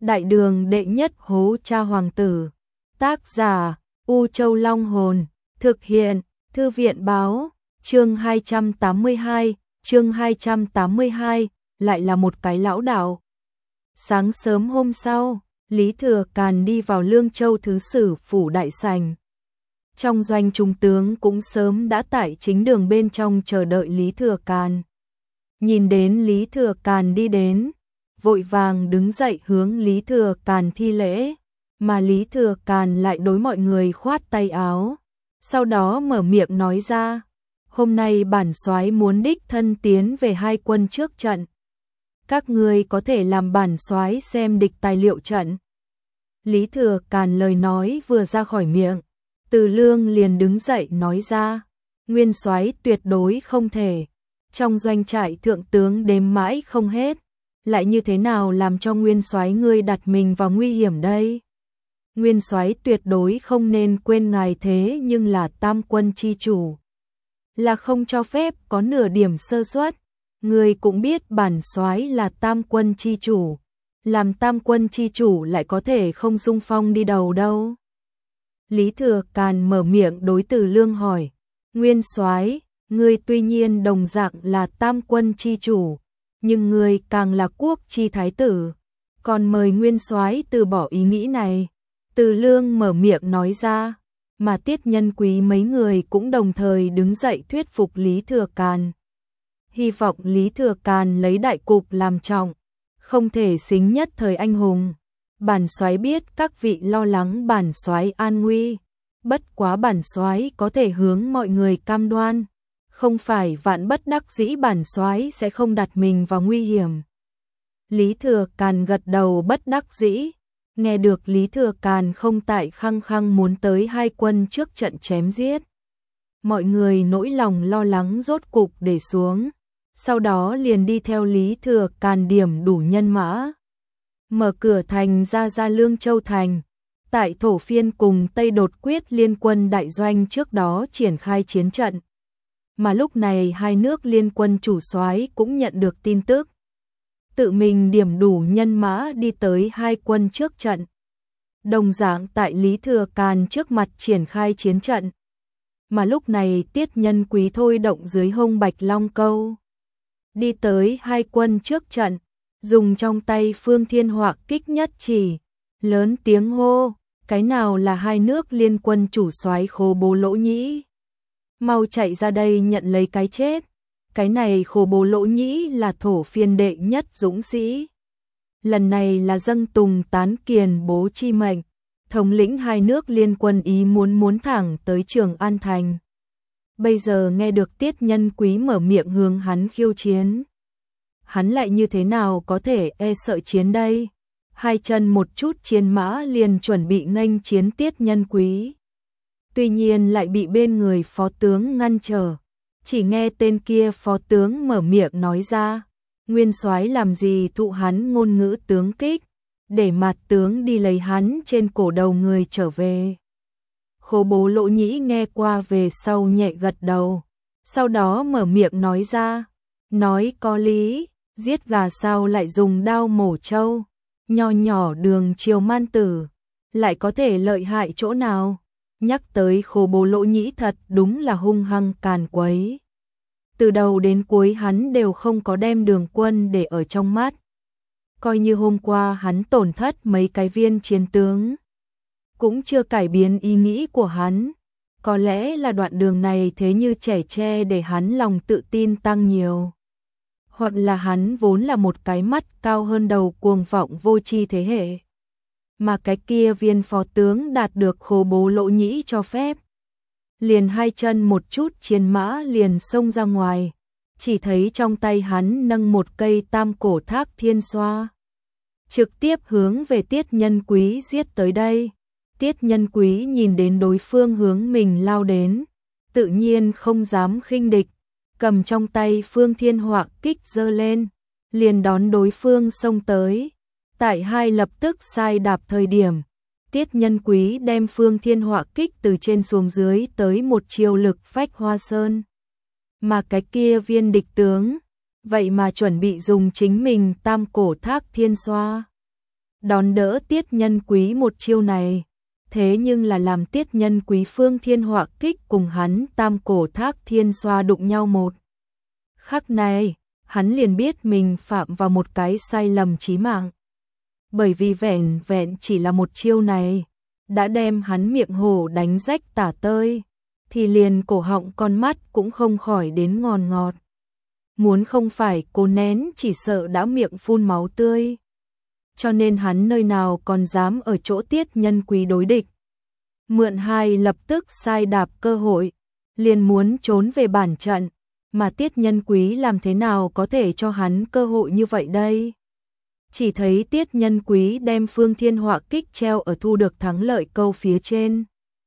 Đại đường đệ nhất hố cha hoàng tử. Tác giả U Châu Long Hồn. Thực hiện Thư viện Báo. Chương 282, lại là một cái lão đạo. Sáng sớm hôm sau, Lý Thừa Càn đi vào Lương Châu Thứ Sử phủ đại sảnh. Trong doanh trung tướng cũng sớm đã tại chính đường bên trong chờ đợi Lý Thừa Càn. Nhìn đến Lý Thừa Càn đi đến, vội vàng đứng dậy hướng Lý Thừa Càn thi lễ, mà Lý Thừa Càn lại đối mọi người khoát tay áo, sau đó mở miệng nói ra, hôm nay bản soái muốn đích thân tiến về hai quân trước trận. Các ngươi có thể làm bản soái xem địch tài liệu trận. Lý Thừa Càn lời nói vừa ra khỏi miệng, Từ Lương liền đứng dậy nói ra, nguyên soái tuyệt đối không thể. Trong doanh trại thượng tướng đếm mãi không hết, lại như thế nào làm cho nguyên soái ngươi đặt mình vào nguy hiểm đây? Nguyên soái tuyệt đối không nên quên ngài thế nhưng là tam quân chi chủ, là không cho phép có nửa điểm sơ suất. Ngươi cũng biết bản soái là tam quân chi chủ, làm tam quân chi chủ lại có thể không xung phong đi đầu đâu. Lý Thừa Càn mở miệng đối Từ Lương hỏi, nguyên soái, ngươi tuy nhiên đồng dạng là tam quân chi chủ, nhưng ngươi càng là quốc chi thái tử, còn mời nguyên soái từ bỏ ý nghĩ này. Từ Lương mở miệng nói ra, mà Tiết Nhân Quý mấy người cũng đồng thời đứng dậy thuyết phục Lý Thừa Càn. Hy vọng Lý Thừa Càn lấy đại cục làm trọng, không thể xính nhất thời anh hùng. Bản soái biết các vị lo lắng bản soái an nguy, bất quá bản soái có thể hướng mọi người cam đoan, không phải vạn bất đắc dĩ bản soái sẽ không đặt mình vào nguy hiểm. Lý Thừa Càn gật đầu bất đắc dĩ, nghe được Lý Thừa Càn không tại khăng khăng muốn tới hai quân trước trận chém giết. Mọi người nỗi lòng lo lắng rốt cục để xuống, sau đó liền đi theo Lý Thừa Càn điểm đủ nhân mã. Mở cửa thành ra Lương Châu thành, tại Thổ Phiên cùng Tây Đột Quyết liên quân đại doanh trước đó triển khai chiến trận. Mà lúc này hai nước liên quân chủ soái cũng nhận được tin tức, tự mình điểm đủ nhân mã đi tới hai quân trước trận. Đồng dạng tại Lý Thừa Càn trước mặt triển khai chiến trận. Mà lúc này Tiết Nhân Quý thôi động dưới hông Bạch Long Câu, đi tới hai quân trước trận, dùng trong tay Phương Thiên Họa Kích nhất chỉ, lớn tiếng hô, cái nào là hai nước liên quân chủ soái Khố Bố Lỗ Nhĩ? Mau chạy ra đây nhận lấy cái chết. Cái này Khố Bố Lỗ Nhĩ là Thổ Phiên đệ nhất dũng sĩ. Lần này là dâng tùng tán kiền bố chi mệnh, thống lĩnh hai nước liên quân ý muốn thẳng tới Trường An Thành. Bây giờ nghe được Tiết Nhân Quý mở miệng hướng hắn khiêu chiến, hắn lại như thế nào có thể e sợ chiến đây? Hai chân một chút chiến mã liền chuẩn bị nghênh chiến Tiết Nhân Quý. Tuy nhiên lại bị bên người phó tướng ngăn trở. Chỉ nghe tên kia phó tướng mở miệng nói ra, nguyên soái làm gì thụ hắn ngôn ngữ tướng kích, để mặt tướng đi lấy hắn trên cổ đầu người trở về. Khố Bố Lỗ Nhĩ nghe qua về sau nhẹ gật đầu, sau đó mở miệng nói ra, nói có lý, giết gà sao lại dùng đao mổ trâu, nho nhỏ Đường Triều man tử, lại có thể lợi hại chỗ nào? Nhắc tới Khố Bố Lỗ Nhĩ thật đúng là hung hăng càn quấy. Từ đầu đến cuối hắn đều không có đem Đường quân để ở trong mắt. Coi như hôm qua hắn tổn thất mấy cái viên chiến tướng, cũng chưa cải biến ý nghĩ của hắn. Có lẽ là đoạn đường này thế như trẻ tre để hắn lòng tự tin tăng nhiều. Hoặc là hắn vốn là một cái mắt cao hơn đầu cuồng vọng vô tri thế hệ. Mà cái kia viên phó tướng đạt được Khố Bố Lỗ Nhĩ cho phép. Liền hai chân một chút chiến mã liền xông ra ngoài, chỉ thấy trong tay hắn nâng một cây tam cổ thác thiên xoa, trực tiếp hướng về Tiết Nhân Quý giết tới đây. Tiết Nhân Quý nhìn đến đối phương hướng mình lao đến, tự nhiên không dám khinh địch, cầm trong tay Phương Thiên Họa Kích giơ lên, liền đón đối phương xông tới. Tại hai lập tức sai đạp thời điểm, Tiết Nhân Quý đem Phương Thiên Họa Kích từ trên xuống dưới tới một chiêu lực phách hoa sơn. Mà cái kia viên địch tướng, vậy mà chuẩn bị dùng chính mình tam cổ thác thiên xoa. đón đỡ Tiết Nhân Quý một chiêu này. Thế nhưng là làm Tiết Nhân Quý Phương Thiên Họa Kích cùng hắn Tam Cổ Thác Thiên Xoa đụng nhau một khắc này, hắn liền biết mình phạm vào một cái sai lầm chí mạng. Bởi vì vẻn vẹn chỉ là một chiêu này, đã đem hắn miệng hổ đánh rách tả tơi, thì liền cổ họng con mắt cũng không khỏi đến ngòn ngọt. Muốn không phải cố nén chỉ sợ đã miệng phun máu tươi. Cho nên hắn nơi nào còn dám ở chỗ Tiết Nhân Quý đối địch. Mượn hai lập tức sai đạp cơ hội, liền muốn trốn về bản trận, mà Tiết Nhân Quý làm thế nào có thể cho hắn cơ hội như vậy đây? Chỉ thấy Tiết Nhân Quý đem Phương Thiên Họa Kích treo ở thu được thắng lợi câu phía trên.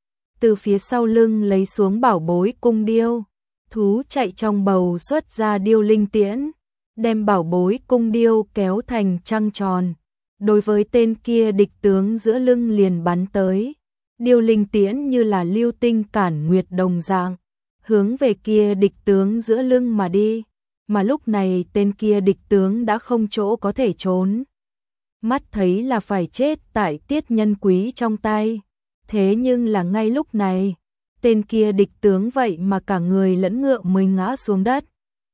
Từ phía sau lưng lấy xuống bảo bối cung điêu, thú chạy trong bầu xuất ra điêu linh tiễn, đem bảo bối cung điêu kéo thành trăng tròn. Đối với tên kia địch tướng giữa lưng liền bắn tới, điêu linh tiễn như là lưu tinh cản nguyệt đồng dạng, hướng về kia địch tướng giữa lưng mà đi, mà lúc này tên kia địch tướng đã không chỗ có thể trốn. Mắt thấy là phải chết tại Tiết Nhân Quý trong tay, thế nhưng là ngay lúc này, tên kia địch tướng vậy mà cả người lẫn ngựa mới ngã xuống đất.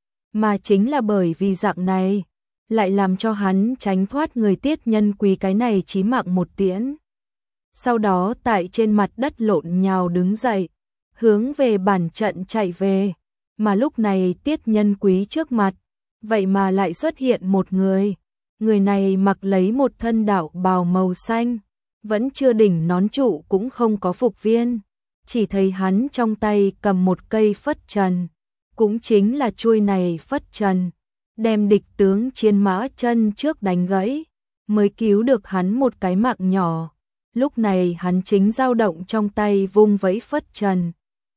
Mà chính là bởi vì dạng này, lại làm cho hắn tránh thoát người Tiết Nhân Quý cái này chí mạng một tiễn. Sau đó tại trên mặt đất lộn nhào đứng dậy, hướng về bản trận chạy về, mà lúc này Tiết Nhân Quý trước mặt, vậy mà lại xuất hiện một người. Người này mặc lấy một thân đạo bào màu xanh, vẫn chưa đỉnh nón trụ cũng không có phục viên, chỉ thấy hắn trong tay cầm một cây phất trần, cũng chính là chuôi này phất trần, đem địch tướng chiến mã chân trước đánh gãy, mới cứu được hắn một cái mạng nhỏ. Lúc này hắn chính dao động trong tay vung vẫy phất trần,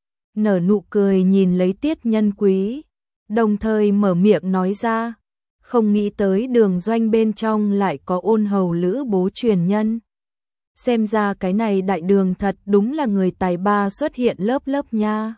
nở nụ cười nhìn lấy Tiết Nhân Quý, đồng thời mở miệng nói ra, không nghĩ tới Đường Doanh bên trong lại có Ôn Hầu Lữ Bố truyền nhân. Xem ra cái này đại đường thật đúng là người tài ba xuất hiện lớp lớp nha.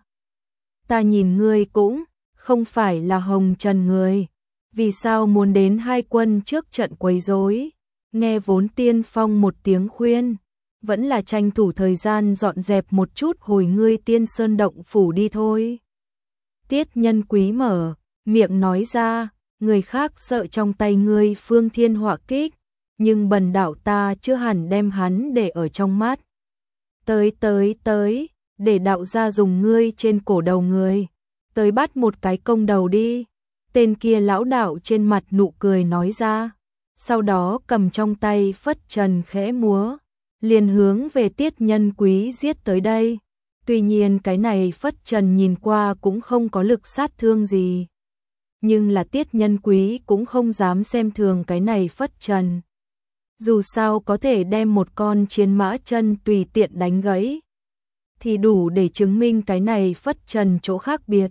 Ta nhìn ngươi cũng không phải là hồng trần người, vì sao muốn đến hai quân trước trận quấy rối? Nghe Vốn Tiên Phong một tiếng khuyên, vẫn là tranh thủ thời gian dọn dẹp một chút hồi ngươi Tiên Sơn động phủ đi thôi. Tiết Nhân Quý mở miệng nói ra, người khác sợ trong tay ngươi Phương Thiên Họa Kích, nhưng bần đạo ta chưa hẳn đem hắn để ở trong mắt. Tới, để đạo gia dùng ngươi trên cổ đầu người, tới bắt một cái công đầu đi. Tên kia lão đạo trên mặt nụ cười nói ra, sau đó cầm trong tay phất trần khẽ múa, liền hướng về Tiết Nhân Quý giết tới đây. Tuy nhiên cái này phất trần nhìn qua cũng không có lực sát thương gì, nhưng là Tiết Nhân Quý cũng không dám xem thường cái này phất trần. Dù sao có thể đem một con chiến mã chân tùy tiện đánh gãy, thì đủ để chứng minh cái này phất trần chỗ khác biệt.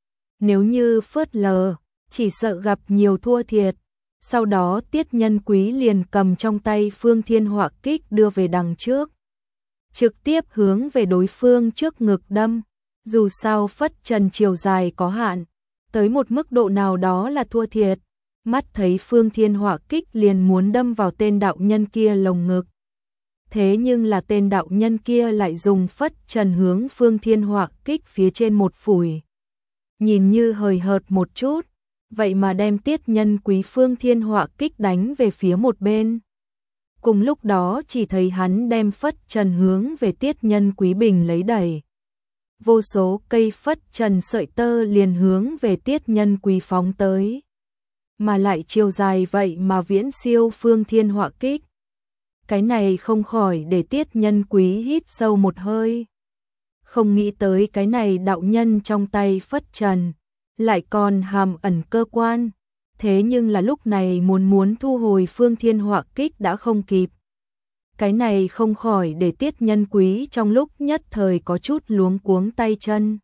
Nếu như phớt lờ, chỉ sợ gặp nhiều thua thiệt. Sau đó Tiết Nhân Quý liền cầm trong tay Phương Thiên Họa Kích đưa về đằng trước, trực tiếp hướng về đối phương trước ngực đâm. Dù sao phất trần chiều dài có hạn, tới một mức độ nào đó là thua thiệt. Mắt thấy Phương Thiên Họa Kích liền muốn đâm vào tên đạo nhân kia lồng ngực. Thế nhưng là tên đạo nhân kia lại dùng phất trần hướng Phương Thiên Họa Kích phía trên một phủi. Nhìn như hời hợt một chút, vậy mà đem Tiết Nhân Quý Phương Thiên Họa Kích đánh về phía một bên. Cùng lúc đó chỉ thấy hắn đem phất trần hướng về Tiết Nhân Quý bình lấy đẩy. Vô số cây phất trần sợi tơ liền hướng về Tiết Nhân Quý phóng tới. Mà lại chiều dài vậy mà viễn siêu Phương Thiên Họa Kích. Cái này không khỏi để Tiết Nhân Quý hít sâu một hơi. Không nghĩ tới cái này đạo nhân trong tay phất trần lại còn hàm ẩn cơ quan. Thế nhưng là lúc này muốn thu hồi Phương Thiên Họa Kích đã không kịp. Cái này không khỏi để Tiết Nhân Quý trong lúc nhất thời có chút luống cuống tay chân.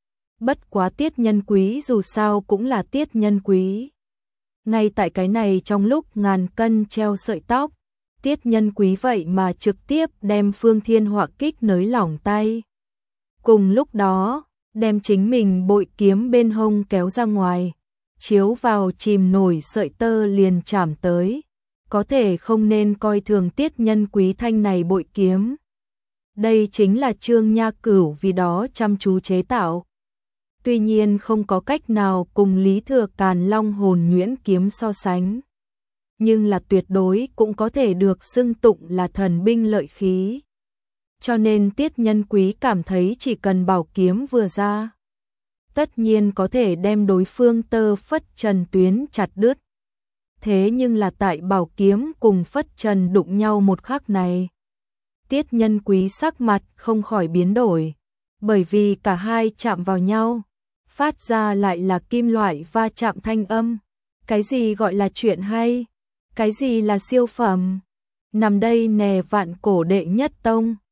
Bất quá Tiết Nhân Quý dù sao cũng là Tiết Nhân Quý. Ngay tại cái này trong lúc ngàn cân treo sợi tóc, Tiết Nhân Quý vậy mà trực tiếp đem Phương Thiên Họa Kích nới lỏng tay. Cùng lúc đó, đem chính mình bội kiếm bên hông kéo ra ngoài, chiếu vào chìm nổi sợi tơ liền chạm tới. có thể không nên coi thường Tiết Nhân Quý thanh này bội kiếm. Đây chính là Trương Nha Cửu vì đó chăm chú chế tạo. Tuy nhiên không có cách nào cùng Lý Thừa Càn Long Hồn Nhuyễn kiếm so sánh. Nhưng là tuyệt đối cũng có thể được xưng tụng là thần binh lợi khí. Cho nên Tiết Nhân Quý cảm thấy chỉ cần bảo kiếm vừa ra, tất nhiên có thể đem đối phương tơ phất trần tuyến chặt đứt. Thế nhưng là tại bảo kiếm cùng phất trần đụng nhau một khắc này, Tiết Nhân Quý sắc mặt không khỏi biến đổi, bởi vì cả hai chạm vào nhau, phát ra lại là kim loại va chạm thanh âm. Cái gì gọi là chuyện hay? Cái gì là siêu phẩm? Nằm đây nè vạn cổ đệ nhất tông.